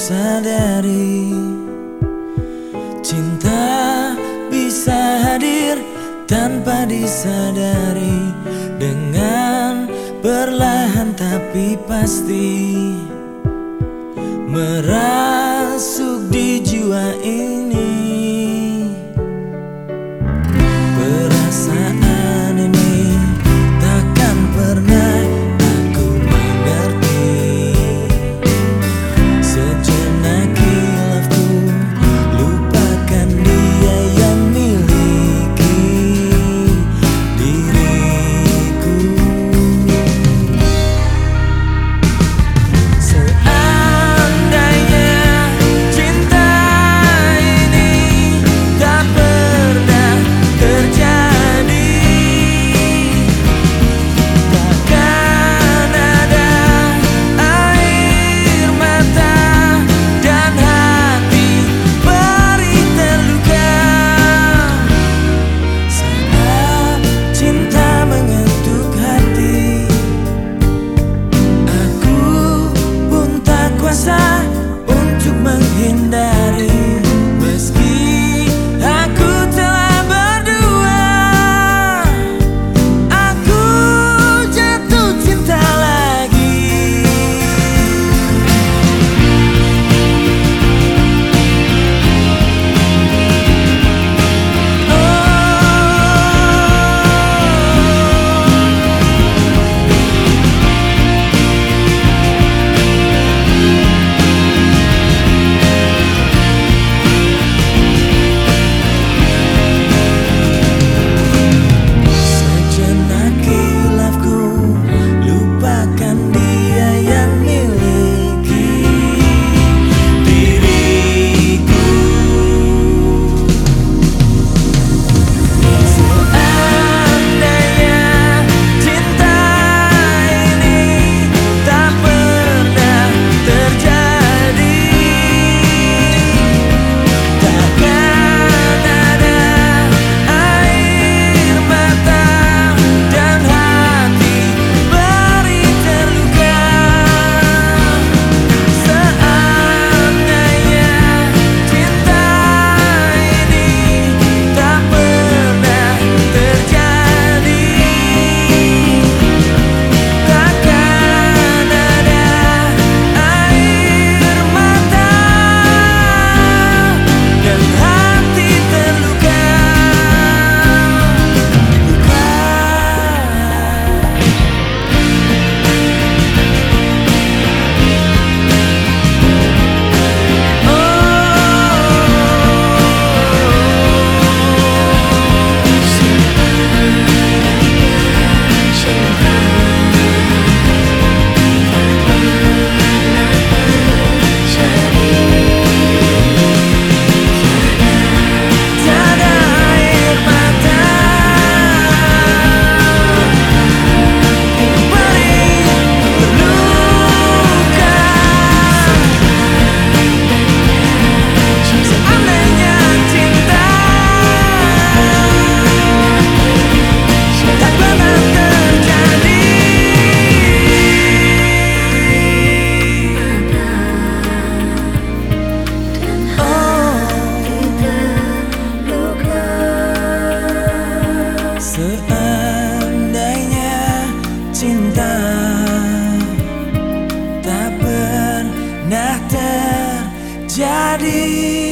sadari cinta bisa hadir tanpa disadari, dengan perlahan tapi pasti merasuk di jiwa ini. Perasaan ini takkan pernah aku mengerti. Sejenak khilafku, lupakan dia yang miliki diriku. Seandainya cinta ini tak pernah terjadi, takkan ada air mata dan hati beri terluka. Saat cinta mengetuk hati, aku pun tak kuasa untuk menghindari. Meski aku telah berdua, aku jatuh cinta lagi. Sejenak khilafku, lupakan dia yang miliki diriku. Seandainya cinta ini tak pernah terjadi, takkan ada air mata dan hati beri terluka. Seandainya cinta ini tak pernah terjadi, takkan ada air mata dan hati terluka. Tiada air mata beri terluka. Seandainya cinta tak pernah terjadi, seandainya cinta tak pernah terjadi.